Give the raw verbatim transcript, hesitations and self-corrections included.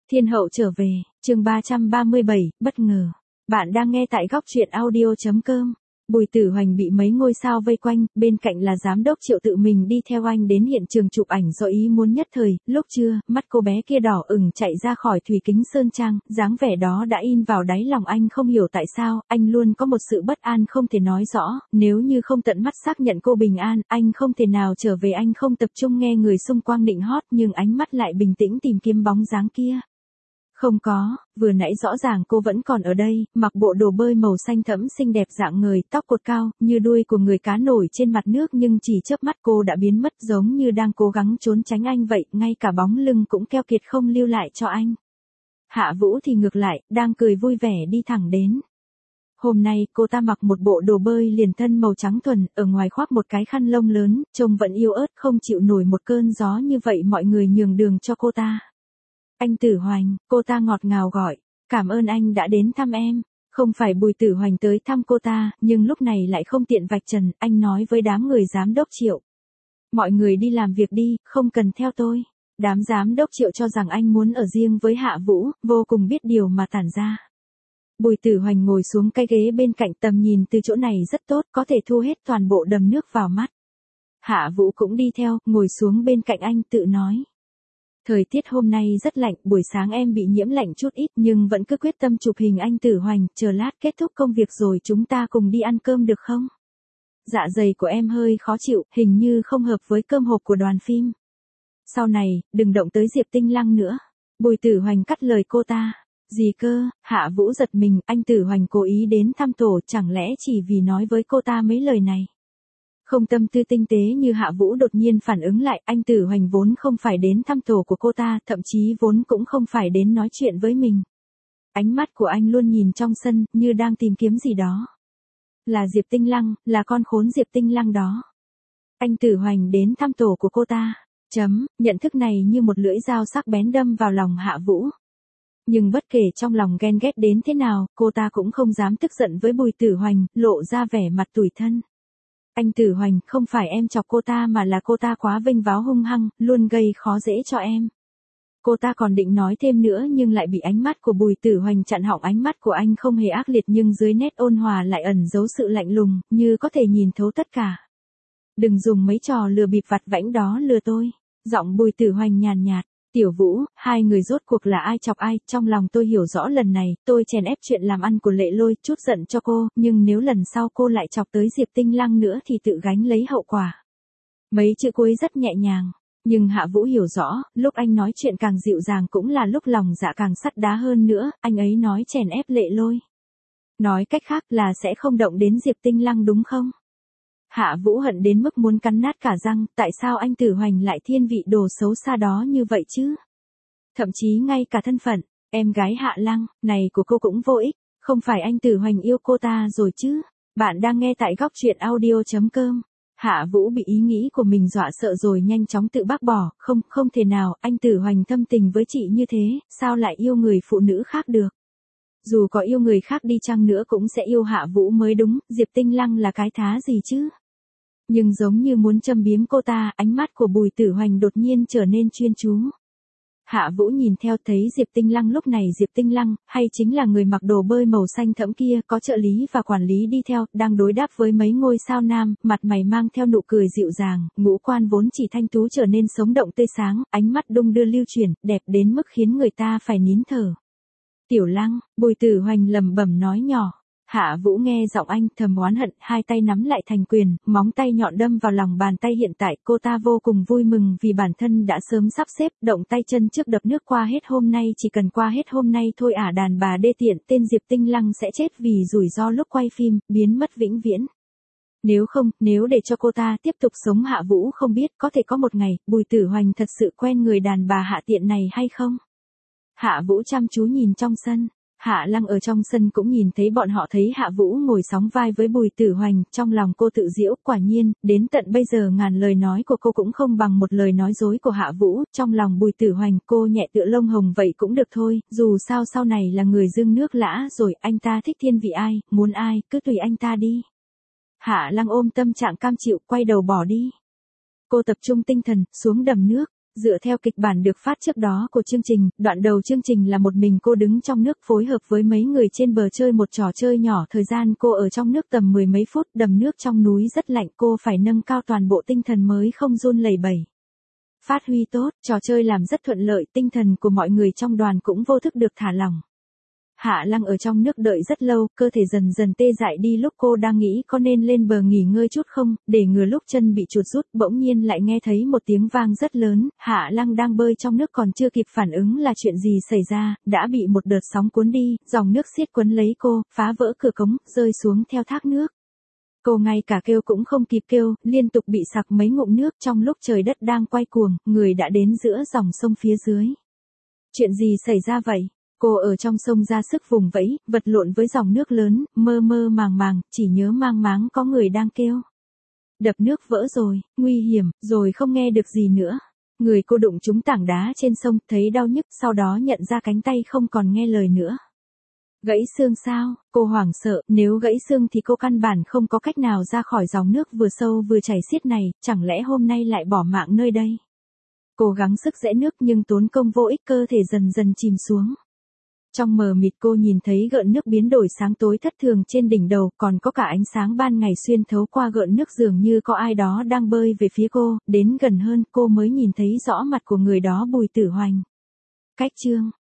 Thiên hậu trở về, chương ba trăm ba mươi bảy, bất ngờ. Bạn đang nghe tại góc truyện audio chấm com. Bùi Tử Hoành bị mấy ngôi sao vây quanh, bên cạnh là giám đốc Triệu tự mình đi theo anh đến hiện trường chụp ảnh do ý muốn nhất thời. Lúc trưa, mắt cô bé kia đỏ ửng chạy ra khỏi Thủy Kính Sơn Trang, dáng vẻ đó đã in vào đáy lòng anh. Không hiểu tại sao, anh luôn có một sự bất an không thể nói rõ. Nếu như không tận mắt xác nhận cô bình an, anh không thể nào trở về. Anh không tập trung nghe người xung quanh nịnh hót, nhưng ánh mắt lại bình tĩnh tìm kiếm bóng dáng kia. Không có, vừa nãy rõ ràng cô vẫn còn ở đây, mặc bộ đồ bơi màu xanh thẫm xinh đẹp dạng người, tóc cột cao, như đuôi của người cá nổi trên mặt nước, nhưng chỉ chớp mắt cô đã biến mất, giống như đang cố gắng trốn tránh anh vậy, ngay cả bóng lưng cũng keo kiệt không lưu lại cho anh. Hạ Vũ thì ngược lại, đang cười vui vẻ đi thẳng đến. Hôm nay cô ta mặc một bộ đồ bơi liền thân màu trắng thuần, ở ngoài khoác một cái khăn lông lớn, trông vẫn yếu ớt, không chịu nổi một cơn gió như vậy. Mọi người nhường đường cho cô ta. Anh Tử Hoành, cô ta ngọt ngào gọi, cảm ơn anh đã đến thăm em. Không phải Bùi Tử Hoành tới thăm cô ta, nhưng lúc này lại không tiện vạch trần, anh nói với đám người giám đốc Triệu. Mọi người đi làm việc đi, không cần theo tôi. Đám giám đốc Triệu cho rằng anh muốn ở riêng với Hạ Vũ, vô cùng biết điều mà tản ra. Bùi Tử Hoành ngồi xuống cái ghế bên cạnh, tầm nhìn từ chỗ này rất tốt, có thể thu hết toàn bộ đầm nước vào mắt. Hạ Vũ cũng đi theo, ngồi xuống bên cạnh anh tự nói. Thời tiết hôm nay rất lạnh, buổi sáng em bị nhiễm lạnh chút ít nhưng vẫn cứ quyết tâm chụp hình anh Tử Hoành, chờ lát kết thúc công việc rồi chúng ta cùng đi ăn cơm được không? Dạ dày của em hơi khó chịu, hình như không hợp với cơm hộp của đoàn phim. Sau này, đừng động tới Diệp Tinh Lăng nữa. Bùi Tử Hoành cắt lời cô ta. Gì cơ? Hạ Vũ giật mình, anh Tử Hoành cố ý đến thăm tổ, chẳng lẽ chỉ vì nói với cô ta mấy lời này? Không tâm tư tinh tế như Hạ Vũ đột nhiên phản ứng lại, anh Tử Hoành vốn không phải đến thăm tổ của cô ta, thậm chí vốn cũng không phải đến nói chuyện với mình. Ánh mắt của anh luôn nhìn trong sân, như đang tìm kiếm gì đó. Là Diệp Tinh Lăng, là con khốn Diệp Tinh Lăng đó. Anh Tử Hoành đến thăm tổ của cô ta. Chấm, nhận thức này như một lưỡi dao sắc bén đâm vào lòng Hạ Vũ. Nhưng bất kể trong lòng ghen ghét đến thế nào, cô ta cũng không dám tức giận với Bùi Tử Hoành, lộ ra vẻ mặt tủi thân. Anh Tử Hoành, không phải em chọc cô ta mà là cô ta quá vênh váo hung hăng, luôn gây khó dễ cho em. Cô ta còn định nói thêm nữa nhưng lại bị ánh mắt của Bùi Tử Hoành chặn họng. Ánh mắt của anh không hề ác liệt nhưng dưới nét ôn hòa lại ẩn giấu sự lạnh lùng, như có thể nhìn thấu tất cả. Đừng dùng mấy trò lừa bịp vặt vãnh đó lừa tôi. Giọng Bùi Tử Hoành nhàn nhạt. Tiểu Vũ, hai người rốt cuộc là ai chọc ai, trong lòng tôi hiểu rõ lần này, tôi chèn ép chuyện làm ăn của Lệ Lôi, chút giận cho cô, nhưng nếu lần sau cô lại chọc tới Diệp Tinh Lăng nữa thì tự gánh lấy hậu quả. Mấy chữ cuối rất nhẹ nhàng, nhưng Hạ Vũ hiểu rõ, lúc anh nói chuyện càng dịu dàng cũng là lúc lòng dạ càng sắt đá hơn nữa, anh ấy nói chèn ép Lệ Lôi. Nói cách khác là sẽ không động đến Diệp Tinh Lăng đúng không? Hạ Vũ hận đến mức muốn cắn nát cả răng, tại sao anh Tử Hoành lại thiên vị đồ xấu xa đó như vậy chứ? Thậm chí ngay cả thân phận, em gái Hạ Lăng, này của cô cũng vô ích, không phải anh Tử Hoành yêu cô ta rồi chứ? Bạn đang nghe tại góc truyện audio chấm com. Hạ Vũ bị ý nghĩ của mình dọa sợ rồi nhanh chóng tự bác bỏ, không, không thể nào, anh Tử Hoành thâm tình với chị như thế, sao lại yêu người phụ nữ khác được? Dù có yêu người khác đi chăng nữa cũng sẽ yêu Hạ Vũ mới đúng, Diệp Tinh Lăng là cái thá gì chứ? Nhưng giống như muốn châm biếm cô ta, ánh mắt của Bùi Tử Hoành đột nhiên trở nên chuyên chú. Hạ Vũ nhìn theo thấy Diệp Tinh Lăng, lúc này Diệp Tinh Lăng, hay chính là người mặc đồ bơi màu xanh thẫm kia, có trợ lý và quản lý đi theo, đang đối đáp với mấy ngôi sao nam, mặt mày mang theo nụ cười dịu dàng, ngũ quan vốn chỉ thanh tú trở nên sống động tươi sáng, ánh mắt đung đưa lưu chuyển, đẹp đến mức khiến người ta phải nín thở. Tiểu Lăng, Bùi Tử Hoành lẩm bẩm nói nhỏ. Hạ Vũ nghe giọng anh thầm oán hận, hai tay nắm lại thành quyền, móng tay nhọn đâm vào lòng bàn tay. Hiện tại cô ta vô cùng vui mừng vì bản thân đã sớm sắp xếp, động tay chân trước đập nước qua hết hôm nay, chỉ cần qua hết hôm nay thôi ả đàn bà đê tiện, tên Diệp Tinh Lăng sẽ chết vì rủi ro lúc quay phim, biến mất vĩnh viễn. Nếu không, nếu để cho cô ta tiếp tục sống, Hạ Vũ không biết có thể có một ngày, Bùi Tử Hoành thật sự quen người đàn bà hạ tiện này hay không? Hạ Vũ chăm chú nhìn trong sân. Hạ Lăng ở trong sân cũng nhìn thấy bọn họ, thấy Hạ Vũ ngồi sóng vai với Bùi Tử Hoành, trong lòng cô tự giễu, quả nhiên, đến tận bây giờ ngàn lời nói của cô cũng không bằng một lời nói dối của Hạ Vũ, trong lòng Bùi Tử Hoành cô nhẹ tựa lông hồng vậy cũng được thôi, dù sao sau này là người dưng nước lã rồi, anh ta thích thiên vị ai, muốn ai, cứ tùy anh ta đi. Hạ Lăng ôm tâm trạng cam chịu, quay đầu bỏ đi. Cô tập trung tinh thần, xuống đầm nước. Dựa theo kịch bản được phát trước đó của chương trình, đoạn đầu chương trình là một mình cô đứng trong nước phối hợp với mấy người trên bờ chơi một trò chơi nhỏ. Thời gian cô ở trong nước tầm mười mấy phút, đầm nước trong núi rất lạnh, cô phải nâng cao toàn bộ tinh thần mới không run lẩy bẩy. Phát huy tốt, trò chơi làm rất thuận lợi, tinh thần của mọi người trong đoàn cũng vô thức được thả lỏng. Hạ Lăng ở trong nước đợi rất lâu, cơ thể dần dần tê dại đi. Lúc cô đang nghĩ có nên lên bờ nghỉ ngơi chút không, để ngừa lúc chân bị chuột rút, bỗng nhiên lại nghe thấy một tiếng vang rất lớn. Hạ Lăng đang bơi trong nước còn chưa kịp phản ứng là chuyện gì xảy ra, đã bị một đợt sóng cuốn đi, dòng nước xiết quấn lấy cô, phá vỡ cửa cống, rơi xuống theo thác nước. Cô ngay cả kêu cũng không kịp kêu, liên tục bị sặc mấy ngụm nước. Trong lúc trời đất đang quay cuồng, người đã đến giữa dòng sông phía dưới. Chuyện gì xảy ra vậy? Cô ở trong sông ra sức vùng vẫy, vật lộn với dòng nước lớn, mơ mơ màng màng, chỉ nhớ mang máng có người đang kêu. Đập nước vỡ rồi, nguy hiểm, rồi không nghe được gì nữa. Người cô đụng trúng tảng đá trên sông, thấy đau nhức, sau đó nhận ra cánh tay không còn nghe lời nữa. Gãy xương sao? Cô hoảng sợ, nếu gãy xương thì cô căn bản không có cách nào ra khỏi dòng nước vừa sâu vừa chảy xiết này, chẳng lẽ hôm nay lại bỏ mạng nơi đây? Cô gắng sức giãy nước nhưng tốn công vô ích, cơ thể dần dần chìm xuống. Trong mờ mịt cô nhìn thấy gợn nước biến đổi sáng tối thất thường trên đỉnh đầu, còn có cả ánh sáng ban ngày xuyên thấu qua gợn nước, dường như có ai đó đang bơi về phía cô. Đến gần hơn cô mới nhìn thấy rõ mặt của người đó, Bùi Tử Hoành. Cách chương